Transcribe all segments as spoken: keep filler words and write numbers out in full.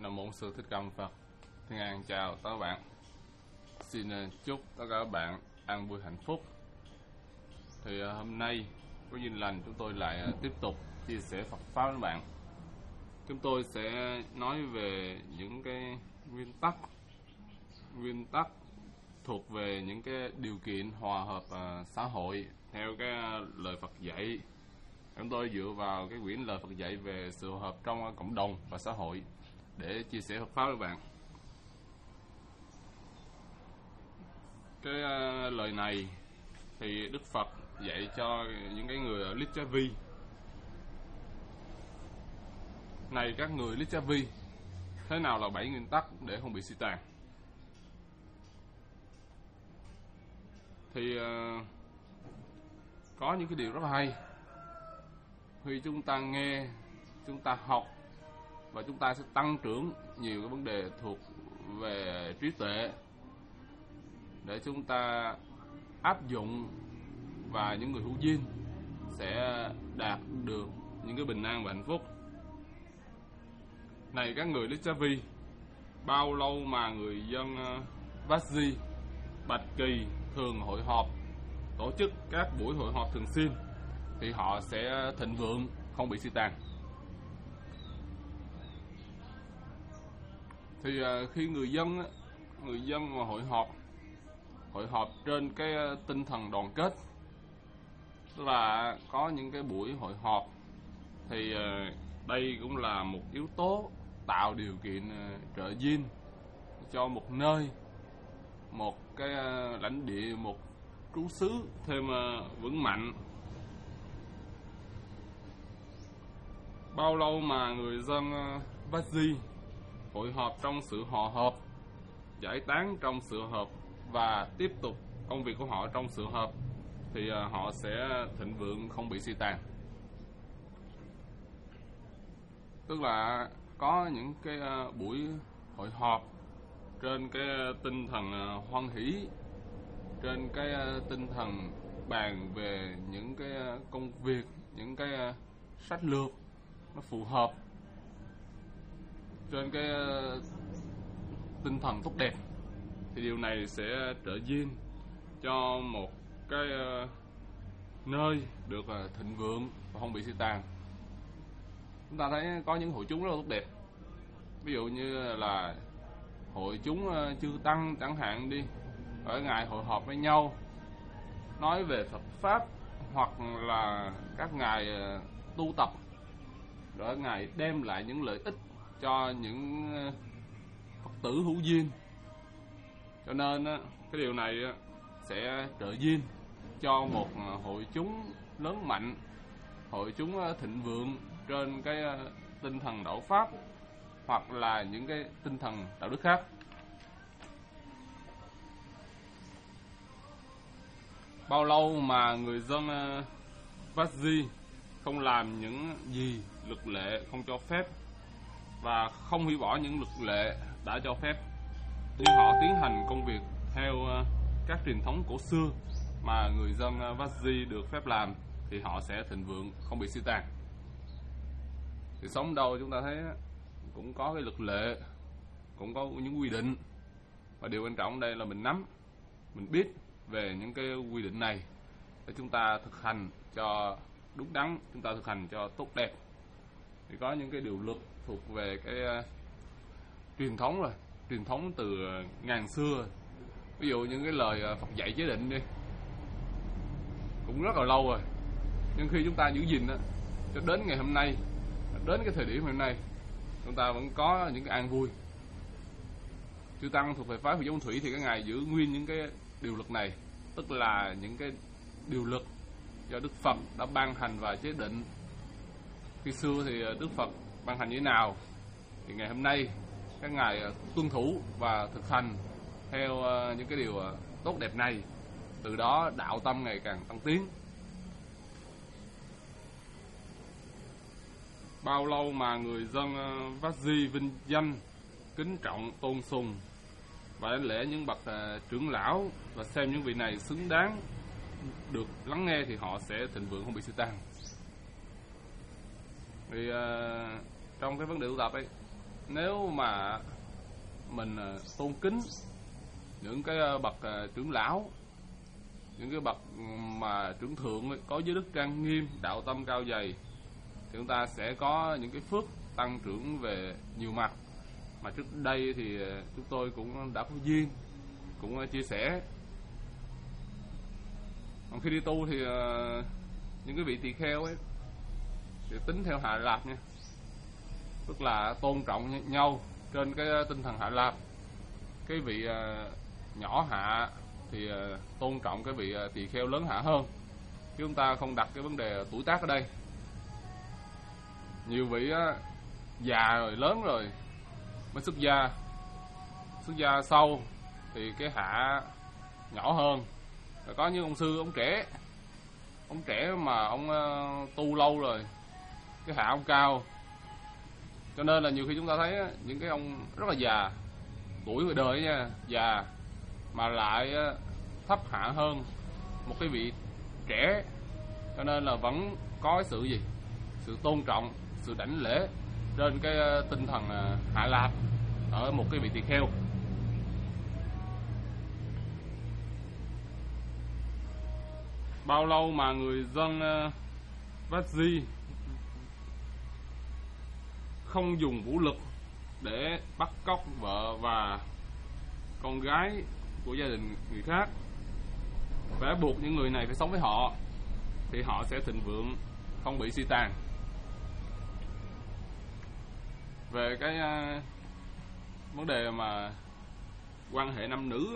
Nam mô Sư Thích Ca Mâu Ni Phật. Thiên An chào tất cả các bạn. Xin chúc tất cả các bạn an vui hạnh phúc. Thì hôm nay có duyên lành chúng tôi lại tiếp tục chia sẻ Phật pháp với các bạn. Chúng tôi sẽ nói về những cái nguyên tắc nguyên tắc thuộc về những cái điều kiện hòa hợp uh, xã hội theo cái lời Phật dạy. Chúng tôi dựa vào cái quyển lời Phật dạy về sự hòa hợp trong cộng đồng và xã hội để chia sẻ Phật pháp với các bạn. Cái uh, lời này thì Đức Phật dạy cho những cái người ở Lichavi. Này các người Lichavi, thế nào là bảy nguyên tắc để không bị suy tàn? Thì uh, có những cái điều rất là hay. Khi chúng ta nghe, chúng ta học và chúng ta sẽ tăng trưởng nhiều cái vấn đề thuộc về trí tuệ để chúng ta áp dụng, và những người hữu duyên sẽ đạt được những cái bình an và hạnh phúc. Này các người Lichavi, bao lâu mà người dân Vaji, Bạch Kỳ thường hội họp, tổ chức các buổi hội họp thường xuyên thì họ sẽ thịnh vượng, không bị suy tàn. Thì khi người dân người dân mà hội họp hội họp trên cái tinh thần đoàn kết, tức là có những cái buổi hội họp, thì đây cũng là một yếu tố tạo điều kiện trợ duyên cho một nơi, một cái lãnh địa, một trú xứ thêm vững mạnh. Bao lâu mà người dân Vaji hội họp trong sự hòa hợp, giải tán trong sự hợp và tiếp tục công việc của họ trong sự hợp thì họ sẽ thịnh vượng, không bị suy tàn. Tức là có những cái buổi hội họp trên cái tinh thần hoan hỷ, trên cái tinh thần bàn về những cái công việc, những cái sách lược nó phù hợp, trên cái tinh thần tốt đẹp, thì điều này sẽ trợ duyên cho một cái nơi được thịnh vượng và không bị suy tàn. Chúng ta thấy có những hội chúng rất là tốt đẹp, ví dụ như là hội chúng chư tăng chẳng hạn đi, ở ngày hội họp với nhau nói về Phật pháp, hoặc là các ngày tu tập, rồi ngài đem lại những lợi ích cho những Phật tử hữu duyên. Cho nên cái điều này sẽ trợ duyên cho một hội chúng lớn mạnh, hội chúng thịnh vượng trên cái tinh thần đạo pháp hoặc là những cái tinh thần đạo đức khác. Bao lâu mà người dân Vaji không làm những gì luật lệ không cho phép và không hủy bỏ những luật lệ đã cho phép, nhưng họ tiến hành công việc theo các truyền thống cổ xưa mà người dân Vaji được phép làm, thì họ sẽ thịnh vượng, không bị suy tàn. Thì sống đâu chúng ta thấy cũng có cái luật lệ, cũng có những quy định, và điều quan trọng đây là mình nắm, mình biết về những cái quy định này để chúng ta thực hành cho đúng đắn, chúng ta thực hành cho tốt đẹp. Thì có những cái điều luật thuộc về cái uh, truyền thống rồi, truyền thống từ uh, ngàn xưa. Ví dụ những cái lời uh, Phật dạy chế định đi, cũng rất là lâu rồi, nhưng khi chúng ta giữ gìn đó, cho đến ngày hôm nay, đến cái thời điểm hôm nay, chúng ta vẫn có những cái an vui. Chư tăng thuộc về phái Phật giáo Nguyên Thủy thì các ngài giữ nguyên những cái điều luật này, tức là những cái điều luật do Đức Phật đã ban hành và chế định. Khi xưa thì Đức Phật ban hành như thế nào thì ngày hôm nay các ngài tuân thủ và thực hành theo những cái điều tốt đẹp này. Từ đó đạo tâm ngày càng tăng tiến. Bao lâu mà người dân Vaji vinh danh, kính trọng, tôn sùng và đánh lễ những bậc trưởng lão và xem những vị này xứng đáng được lắng nghe thì họ sẽ thịnh vượng, không bị suy tàn. Thì uh, trong cái vấn đề tu tập ấy nếu mà mình tôn kính những cái bậc trưởng lão, những cái bậc mà trưởng thượng có giới đức trang nghiêm, đạo tâm cao dày, thì chúng ta sẽ có những cái phước tăng trưởng về nhiều mặt mà trước đây thì chúng tôi cũng đã có duyên cũng chia sẻ. Còn khi đi tu thì những cái vị tỳ kheo ấy thì tính theo Hạ Lạp nha, tức là tôn trọng nhau trên cái tinh thần Hạ Lạp. Cái vị nhỏ hạ thì tôn trọng cái vị tỳ kheo lớn hạ hơn, chứ chúng ta không đặt cái vấn đề tuổi tác ở đây. Nhiều vị già rồi, lớn rồi mới xuất gia, xuất gia sau thì cái hạ nhỏ hơn. Rồi có những ông sư, ông trẻ, ông trẻ mà ông tu lâu rồi, cái hạ ông cao. Cho nên là nhiều khi chúng ta thấy những cái ông rất là già, tuổi người đời nha, già mà lại thấp hạ hơn một cái vị trẻ. Cho nên là vẫn có cái sự gì, sự tôn trọng, sự đảnh lễ trên cái tinh thần Hạ Lạp ở một cái vị tỳ kheo. Bao lâu mà người dân Vajji không dùng vũ lực để bắt cóc vợ và con gái của gia đình người khác, và buộc những người này phải sống với họ, thì họ sẽ thịnh vượng, không bị suy tàn. Về cái uh, vấn đề mà quan hệ nam nữ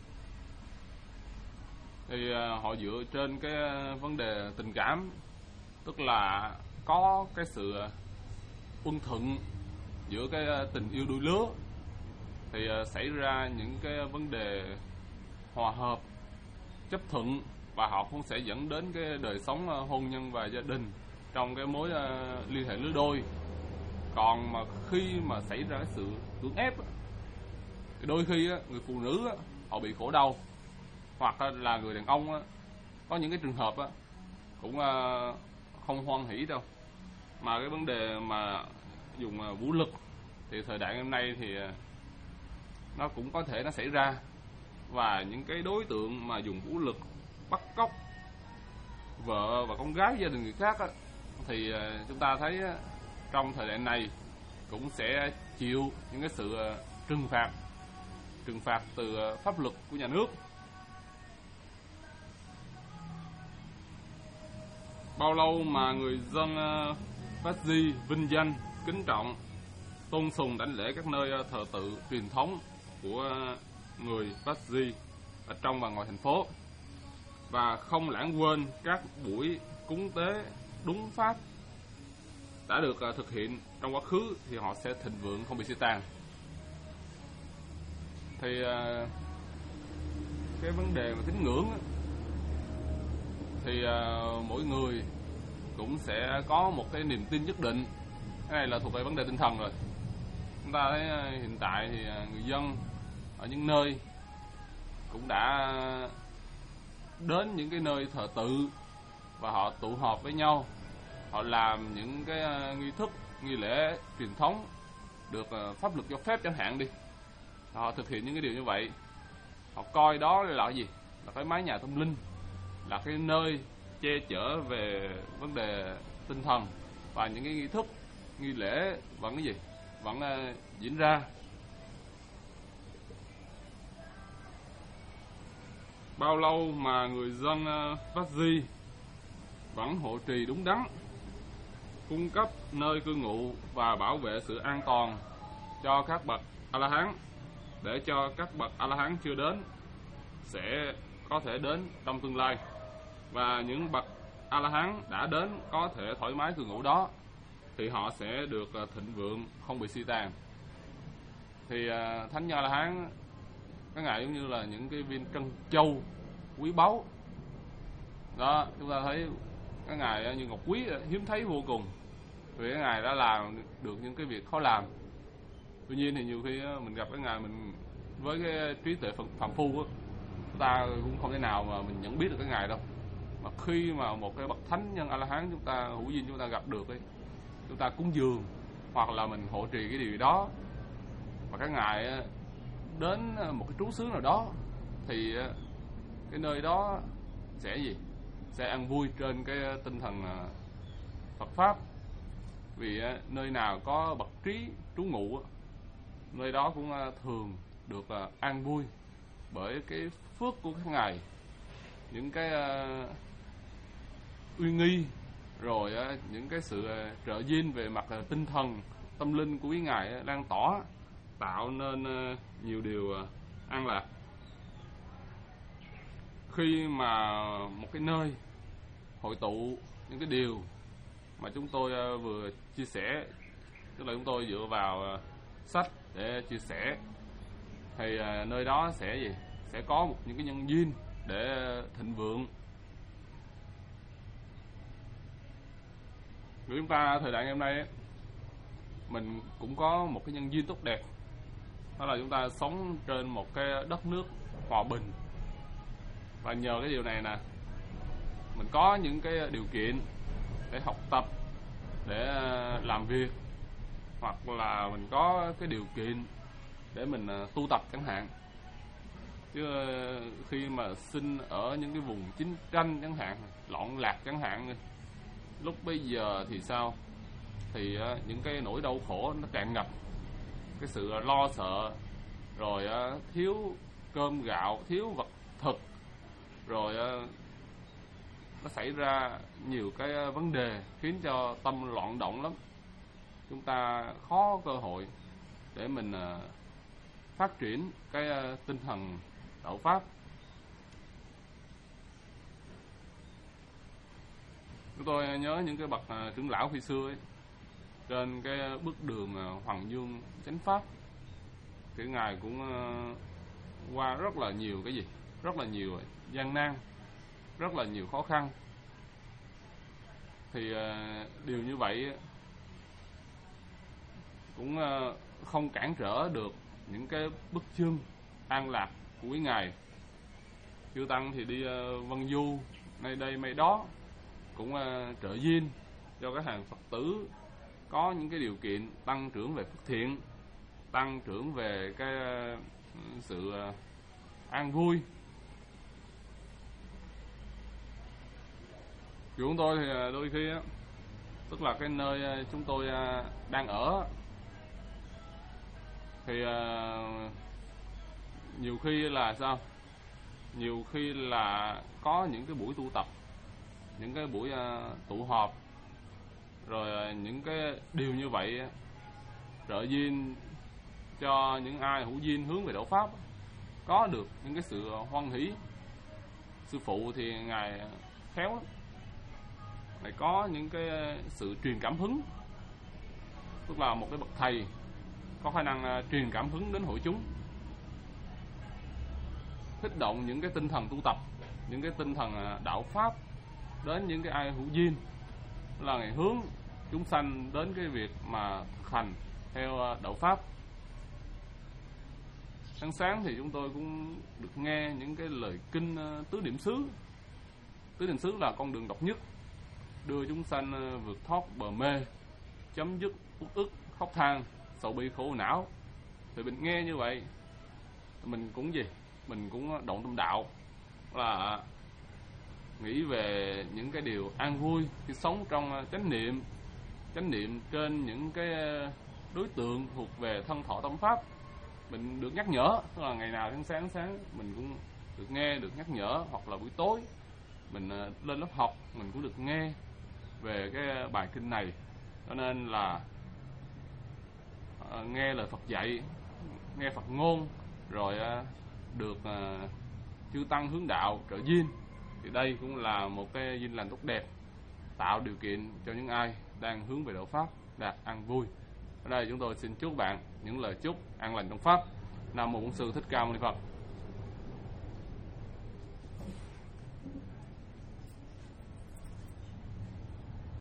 thì uh, họ dựa trên cái uh, vấn đề tình cảm, tức là có cái sự uh, ưng thuận giữa cái uh, tình yêu đôi lứa, thì uh, xảy ra những cái vấn đề hòa hợp, chấp thuận, và họ cũng sẽ dẫn đến cái đời sống uh, hôn nhân và gia đình trong cái mối uh, liên hệ lứa đôi. Còn mà khi mà xảy ra cái sự cưỡng ép thì đôi khi người phụ nữ họ bị khổ đau, hoặc là người đàn ông có những cái trường hợp cũng không hoan hỷ đâu. Mà cái vấn đề mà dùng vũ lực thì thời đại hôm nay thì nó cũng có thể nó xảy ra. Và những cái đối tượng mà dùng vũ lực bắt cóc vợ và con gái gia đình người khác thì chúng ta thấy trong thời đại này cũng sẽ chịu những cái sự trừng phạt trừng phạt từ pháp luật của nhà nước. Bao lâu mà người dân Vajji vinh danh, kính trọng, tôn sùng, đảnh lễ các nơi thờ tự truyền thống của người Vajji ở trong và ngoài thành phố, và không lãng quên các buổi cúng tế đúng pháp đã được uh, thực hiện trong quá khứ, thì họ sẽ thịnh vượng, không bị suy tàn. Thì uh, cái vấn đề mà tín ngưỡng thì uh, mỗi người cũng sẽ có một cái niềm tin nhất định. Cái này là thuộc về vấn đề tinh thần rồi. Chúng ta thấy uh, hiện tại thì uh, người dân ở những nơi cũng đã đến những cái nơi thờ tự và họ tụ họp với nhau, họ làm những cái uh, nghi thức, nghi lễ truyền thống được uh, pháp luật cho phép chẳng hạn đi. Họ thực hiện những cái điều như vậy. Họ coi đó là cái gì? Là cái mái nhà tâm linh, là cái nơi che chở về vấn đề tinh thần, và những cái nghi thức, nghi lễ vẫn cái gì? Vẫn uh, diễn ra. Bao lâu mà người dân uh, Vajji vẫn hộ trì đúng đắn, cung cấp nơi cư ngụ và bảo vệ sự an toàn cho các bậc A-la-hán, để cho các bậc A-la-hán chưa đến sẽ có thể đến trong tương lai, và những bậc A-la-hán đã đến có thể thoải mái cư ngụ đó, thì họ sẽ được thịnh vượng, không bị suy tàn. Thì uh, thánh nhân A-la-hán các ngài giống như là những cái viên trân châu quý báu đó. Chúng ta thấy các ngài như ngọc quý, hiếm thấy vô cùng, vì các ngài đã làm được những cái việc khó làm. Tuy nhiên thì nhiều khi mình gặp cái ngài, mình với cái trí tuệ phàm phu á, chúng ta cũng không thể nào mà mình nhận biết được cái ngài đâu. Mà khi mà một cái bậc thánh nhân A-la-hán chúng ta hữu duyên chúng ta gặp được ấy, chúng ta cúng dường hoặc là mình hộ trì cái điều đó, mà các ngài đến một cái trú xứ nào đó thì cái nơi đó sẽ gì? Sẽ ăn vui trên cái tinh thần Phật Pháp. Vì nơi nào có bậc trí trú ngụ, nơi đó cũng thường được an vui bởi cái phước của các ngài, những cái uy nghi, rồi những cái sự trợ duyên về mặt tinh thần, tâm linh của quý ngài lan tỏa, tạo nên nhiều điều an lạc. Khi mà một cái nơi hội tụ những cái điều mà chúng tôi vừa chia sẻ, tức là chúng tôi dựa vào sách để chia sẻ, thì nơi đó sẽ gì? Sẽ có một những cái nhân duyên để thịnh vượng. Người chúng ta thời đại ngày hôm nay ấy, mình cũng có một cái nhân duyên tốt đẹp, đó là chúng ta sống trên một cái đất nước hòa bình. Và nhờ cái điều này nè, mình có những cái điều kiện để học tập, để làm việc, hoặc là mình có cái điều kiện để mình tu tập chẳng hạn. Chứ khi mà sinh ở những cái vùng chiến tranh chẳng hạn, loạn lạc chẳng hạn, lúc bây giờ thì sao? Thì những cái nỗi đau khổ nó tràn ngập, cái sự lo sợ, rồi thiếu cơm gạo, thiếu vật thực, rồi nó xảy ra nhiều cái vấn đề khiến cho tâm loạn động lắm. Chúng ta khó cơ hội để mình phát triển cái tinh thần đạo Pháp. Chúng tôi nhớ những cái bậc trưởng lão khi xưa ấy, trên cái bước đường Hoàng Dương chánh pháp, thì ngài cũng qua rất là nhiều cái gì, rất là nhiều gian nan, rất là nhiều khó khăn. Thì điều như vậy cũng không cản trở được những cái bước chân an lạc của quý ngài. Chư tăng thì đi vân du nơi đây mấy đó, cũng trợ duyên cho các hàng Phật tử có những cái điều kiện tăng trưởng về phước thiện, tăng trưởng về cái sự an vui. Chúng tôi thì đôi khi á, tức là cái nơi chúng tôi đang ở, thì nhiều khi là sao? Nhiều khi là có những cái buổi tu tập, những cái buổi tụ họp, rồi những cái điều như vậy trợ duyên cho những ai hữu duyên hướng về đạo Pháp có được những cái sự hoan hỷ. Sư phụ thì ngài khéo lắm, ngài có những cái sự truyền cảm hứng, tức là một cái bậc thầy có khả năng truyền cảm hứng đến hội chúng, kích động những cái tinh thần tu tập, những cái tinh thần đạo Pháp đến những cái ai hữu duyên, là ngài hướng chúng sanh đến cái việc mà thực hành theo đạo Pháp. Sáng sáng thì chúng tôi cũng được nghe những cái lời kinh tứ niệm xứ. Tứ niệm xứ là con đường độc nhất đưa chúng sanh vượt thoát bờ mê, chấm dứt uất ức, khóc than, sầu bi khổ não. Thì mình nghe như vậy, mình cũng gì? Mình cũng động tâm đạo, là nghĩ về những cái điều an vui khi sống trong chánh niệm, chánh niệm trên những cái đối tượng thuộc về thân thọ tâm Pháp. Mình được nhắc nhở, tức là ngày nào sáng sáng sáng mình cũng được nghe, được nhắc nhở, hoặc là buổi tối mình lên lớp học mình cũng được nghe về cái bài kinh này. Cho nên là uh, nghe lời Phật dạy, nghe Phật ngôn, rồi uh, được uh, chư tăng hướng đạo trợ duyên, thì đây cũng là một cái duyên lành tốt đẹp, tạo điều kiện cho những ai đang hướng về đạo Pháp đạt an vui. Ở đây chúng tôi xin chúc bạn những lời chúc an lành trong Pháp. Nam mô Bổn Sư Thích Ca Mâu Ni Phật.